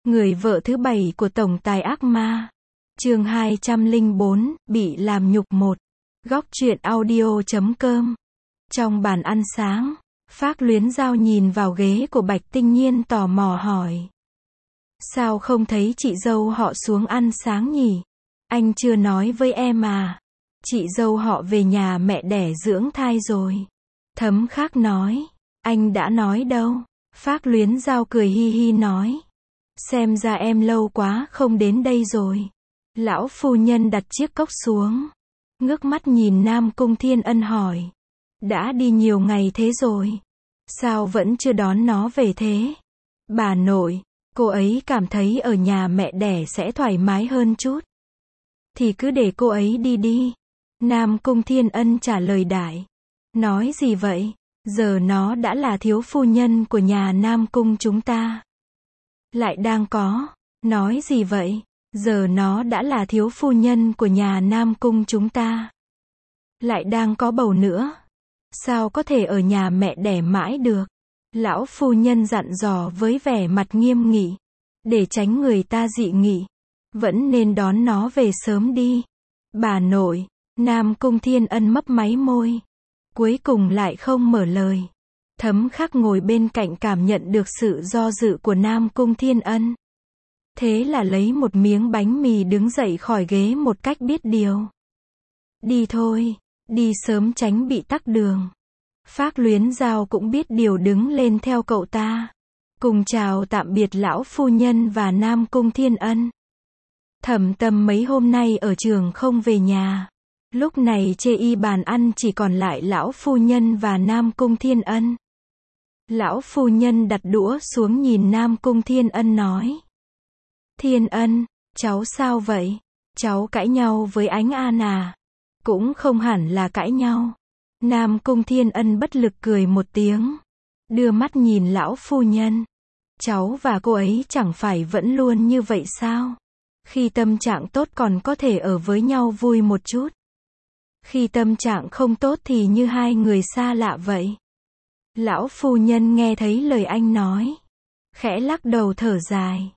Người vợ thứ 7 của tổng tài ác ma. Chương 204, bị làm nhục 1. Góc truyện audio.com. Trong bàn ăn sáng, Phác Luyến Giao nhìn vào ghế của Bạch Tinh Nhiên tò mò hỏi. Sao không thấy chị dâu họ xuống ăn sáng nhỉ? Anh chưa nói với em à? Chị dâu họ về nhà mẹ đẻ dưỡng thai rồi. Thấm Khác nói. Anh đã nói đâu. Phác Luyến Giao cười hi hi nói. Xem ra em lâu quá không đến đây rồi. Lão phu nhân đặt chiếc cốc xuống, ngước mắt nhìn Nam Cung Thiên Ân hỏi. Đã đi nhiều ngày thế rồi, sao vẫn chưa đón nó về thế? Bà nội, cô ấy cảm thấy ở nhà mẹ đẻ sẽ thoải mái hơn chút. Thì cứ để cô ấy đi đi. Nam Cung Thiên Ân trả lời đại. Nói gì vậy? Giờ nó đã là thiếu phu nhân của nhà Nam Cung chúng ta. Lại đang có. Nói gì vậy? Giờ nó đã là thiếu phu nhân của nhà Nam Cung chúng ta. Lại đang có bầu nữa. Sao có thể ở nhà mẹ đẻ mãi được? Lão phu nhân dặn dò với vẻ mặt nghiêm nghị. Để tránh người ta dị nghị, vẫn nên đón nó về sớm đi. Bà nội. Nam Cung Thiên Ân mấp máy môi. Cuối cùng lại không mở lời. Thấm Khắc ngồi bên cạnh cảm nhận được sự do dự của Nam Cung Thiên Ân. Thế là lấy một miếng bánh mì đứng dậy khỏi ghế một cách biết điều. Đi thôi, đi sớm tránh bị tắc đường. Phác Luyến Giao cũng biết điều đứng lên theo cậu ta. Cùng chào tạm biệt lão phu nhân và Nam Cung Thiên Ân. Thẩm Tâm mấy hôm nay ở trường không về nhà. Lúc này chê y bàn ăn chỉ còn lại lão phu nhân và Nam Cung Thiên Ân. Lão phu nhân đặt đũa xuống nhìn Nam Cung Thiên Ân nói. Thiên Ân, cháu sao vậy? Cháu cãi nhau với Ánh An à? Cũng không hẳn là cãi nhau. Nam Cung Thiên Ân bất lực cười một tiếng. Đưa mắt nhìn lão phu nhân. Cháu và cô ấy chẳng phải vẫn luôn như vậy sao? Khi tâm trạng tốt còn có thể ở với nhau vui một chút. Khi tâm trạng không tốt thì như hai người xa lạ vậy. Lão phu nhân nghe thấy lời anh nói, khẽ lắc đầu thở dài.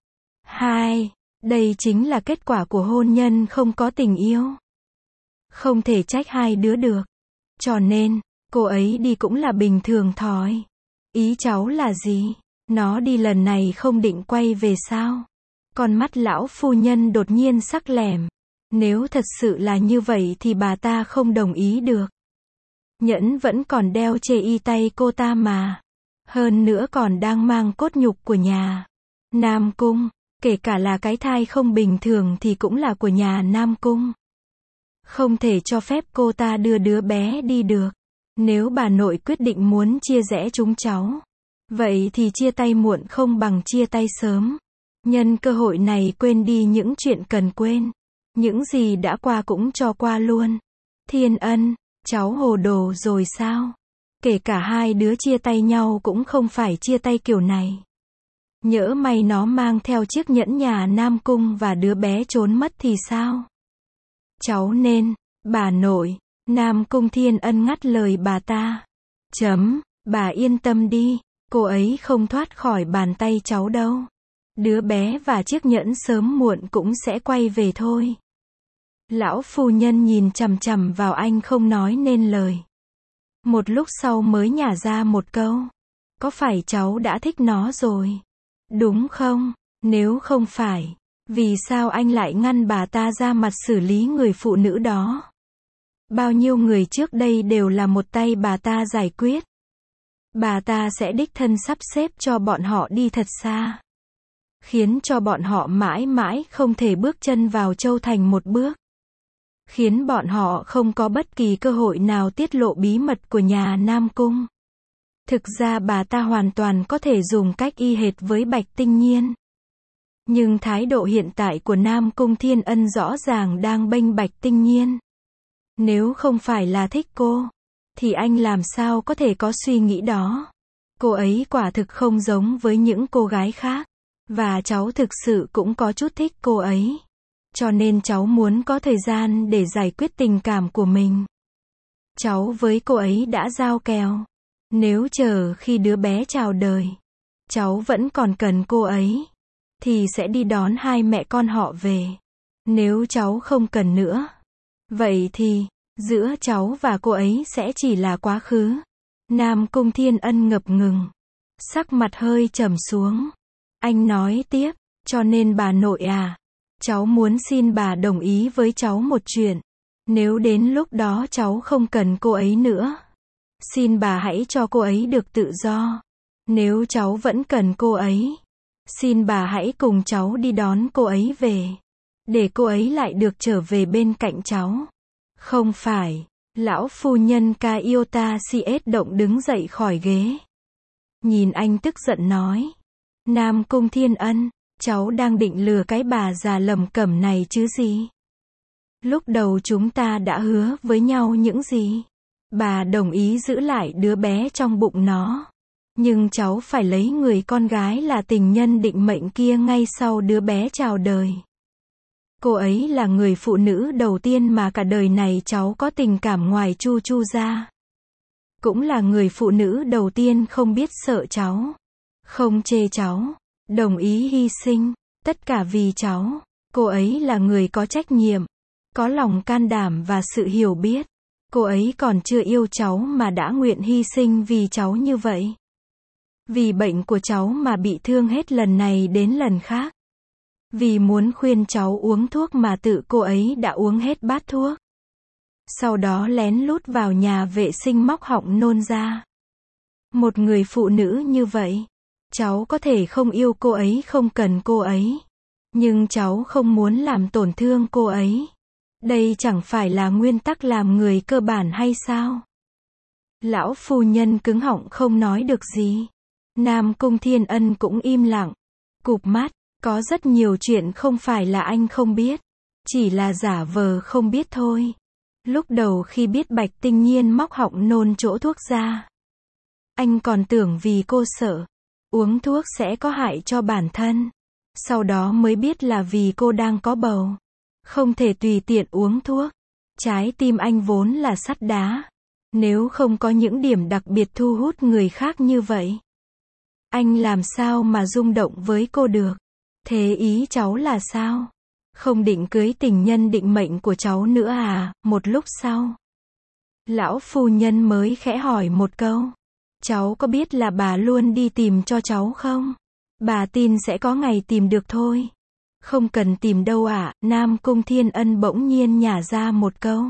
Đây chính là kết quả của hôn nhân không có tình yêu. Không thể trách hai đứa được. Cho nên, cô ấy đi cũng là bình thường thôi. Ý cháu là gì? Nó đi lần này không định quay về sao? Con mắt lão phu nhân đột nhiên sắc lẻm. Nếu thật sự là như vậy thì bà ta không đồng ý được. Nhẫn vẫn còn đeo trên y tay cô ta mà. Hơn nữa còn đang mang cốt nhục của nhà Nam Cung. Kể cả là cái thai không bình thường thì cũng là của nhà Nam Cung. Không thể cho phép cô ta đưa đứa bé đi được. Nếu bà nội quyết định muốn chia rẽ chúng cháu, vậy thì chia tay muộn không bằng chia tay sớm. Nhân cơ hội này quên đi những chuyện cần quên. Những gì đã qua cũng cho qua luôn. Thiên Ân, cháu hồ đồ rồi sao? Kể cả hai đứa chia tay nhau cũng không phải chia tay kiểu này. Nhỡ may nó mang theo chiếc nhẫn nhà Nam Cung và đứa bé trốn mất thì sao? Cháu nên, bà nội. Nam Cung Thiên Ân ngắt lời bà ta. Bà yên tâm đi, cô ấy không thoát khỏi bàn tay cháu đâu. Đứa bé và chiếc nhẫn sớm muộn cũng sẽ quay về thôi. Lão phu nhân nhìn chằm chằm vào anh không nói nên lời. Một lúc sau mới nhả ra một câu. Có phải cháu đã thích nó rồi? Đúng không? Nếu không phải, vì sao anh lại ngăn bà ta ra mặt xử lý người phụ nữ đó? Bao nhiêu người trước đây đều là một tay bà ta giải quyết. Bà ta sẽ đích thân sắp xếp cho bọn họ đi thật xa. Khiến cho bọn họ mãi mãi không thể bước chân vào Châu Thành một bước. Khiến bọn họ không có bất kỳ cơ hội nào tiết lộ bí mật của nhà Nam Cung. Thực ra bà ta hoàn toàn có thể dùng cách y hệt với Bạch Tinh Nhiên. Nhưng thái độ hiện tại của Nam Cung Thiên Ân rõ ràng đang bênh Bạch Tinh Nhiên. Nếu không phải là thích cô, thì anh làm sao có thể có suy nghĩ đó. Cô ấy quả thực không giống với những cô gái khác. Và cháu thực sự cũng có chút thích cô ấy. Cho nên cháu muốn có thời gian để giải quyết tình cảm của mình. Cháu với cô ấy đã giao kèo. Nếu chờ khi đứa bé chào đời, cháu vẫn còn cần cô ấy. thì sẽ đi đón hai mẹ con họ về. Nếu cháu không cần nữa, vậy thì, giữa cháu và cô ấy sẽ chỉ là quá khứ. Nam Cung Thiên Ân ngập ngừng, sắc mặt hơi trầm xuống. Anh nói tiếp, cho nên bà nội à, cháu muốn xin bà đồng ý với cháu một chuyện. Nếu đến lúc đó cháu không cần cô ấy nữa, xin bà hãy cho cô ấy được tự do. Nếu cháu vẫn cần cô ấy, xin bà hãy cùng cháu đi đón cô ấy về, để cô ấy lại được trở về bên cạnh cháu. Không phải, lão phu nhân Kaiota CS động đứng dậy khỏi ghế. Nhìn anh tức giận nói, Nam Cung Thiên Ân, cháu đang định lừa cái bà già lầm cẩm này chứ gì? Lúc đầu chúng ta đã hứa với nhau những gì? Bà đồng ý giữ lại đứa bé trong bụng nó. Nhưng cháu phải lấy người con gái là tình nhân định mệnh kia ngay sau đứa bé chào đời. Cô ấy là người phụ nữ đầu tiên mà cả đời này cháu có tình cảm ngoài Chu Chu ra. Cũng là người phụ nữ đầu tiên không biết sợ cháu, không chê cháu, đồng ý hy sinh, tất cả vì cháu. Cô ấy là người có trách nhiệm, có lòng can đảm và sự hiểu biết. Cô ấy còn chưa yêu cháu mà đã nguyện hy sinh vì cháu như vậy. Vì bệnh của cháu mà bị thương hết lần này đến lần khác. Vì muốn khuyên cháu uống thuốc mà tự cô ấy đã uống hết bát thuốc. Sau đó lén lút vào nhà vệ sinh móc họng nôn ra. Một người phụ nữ như vậy, cháu có thể không yêu cô ấy, không cần cô ấy. Nhưng cháu không muốn làm tổn thương cô ấy. Đây chẳng phải là nguyên tắc làm người cơ bản hay sao? Lão phu nhân cứng họng không nói được gì. Nam Cung Thiên Ân cũng im lặng, cụp mắt. Có rất nhiều chuyện không phải là anh không biết, chỉ là giả vờ không biết thôi. Lúc đầu khi biết Bạch Tinh Nhiên móc họng nôn chỗ thuốc ra, anh còn tưởng vì cô sợ uống thuốc sẽ có hại cho bản thân. Sau đó mới biết là vì cô đang có bầu, không thể tùy tiện uống thuốc. Trái tim anh vốn là sắt đá, nếu không có những điểm đặc biệt thu hút người khác như vậy, anh làm sao mà rung động với cô được? Thế ý cháu là sao? Không định cưới tình nhân định mệnh của cháu nữa à? Một lúc sau, lão phu nhân mới khẽ hỏi một câu. Cháu có biết là bà luôn đi tìm cho cháu không? Bà tin sẽ có ngày tìm được thôi. Không cần tìm đâu ạ. Nam Cung Thiên Ân bỗng nhiên nhả ra một câu.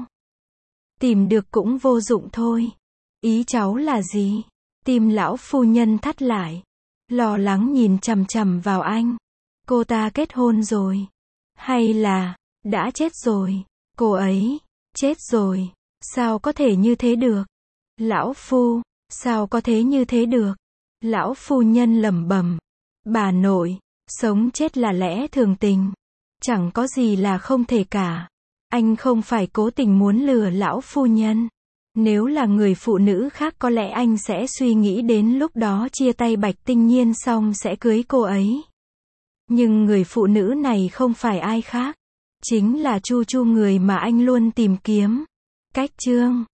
Tìm được cũng vô dụng thôi. Ý cháu là gì? Tim lão phu nhân thắt lại, lo lắng nhìn chằm chằm vào anh. Cô ta kết hôn rồi? Hay là, đã chết rồi? Cô ấy, chết rồi. Sao có thể như thế được? Lão phu, sao có thể như thế được? Lão phu nhân lẩm bẩm. Bà nội, sống chết là lẽ thường tình. Chẳng có gì là không thể cả. Anh không phải cố tình muốn lừa lão phu nhân. Nếu là người phụ nữ khác có lẽ anh sẽ suy nghĩ đến lúc đó chia tay Bạch Tinh Nhiên xong sẽ cưới cô ấy. Nhưng người phụ nữ này không phải ai khác, chính là Chu Chu, người mà anh luôn tìm kiếm. Cách chương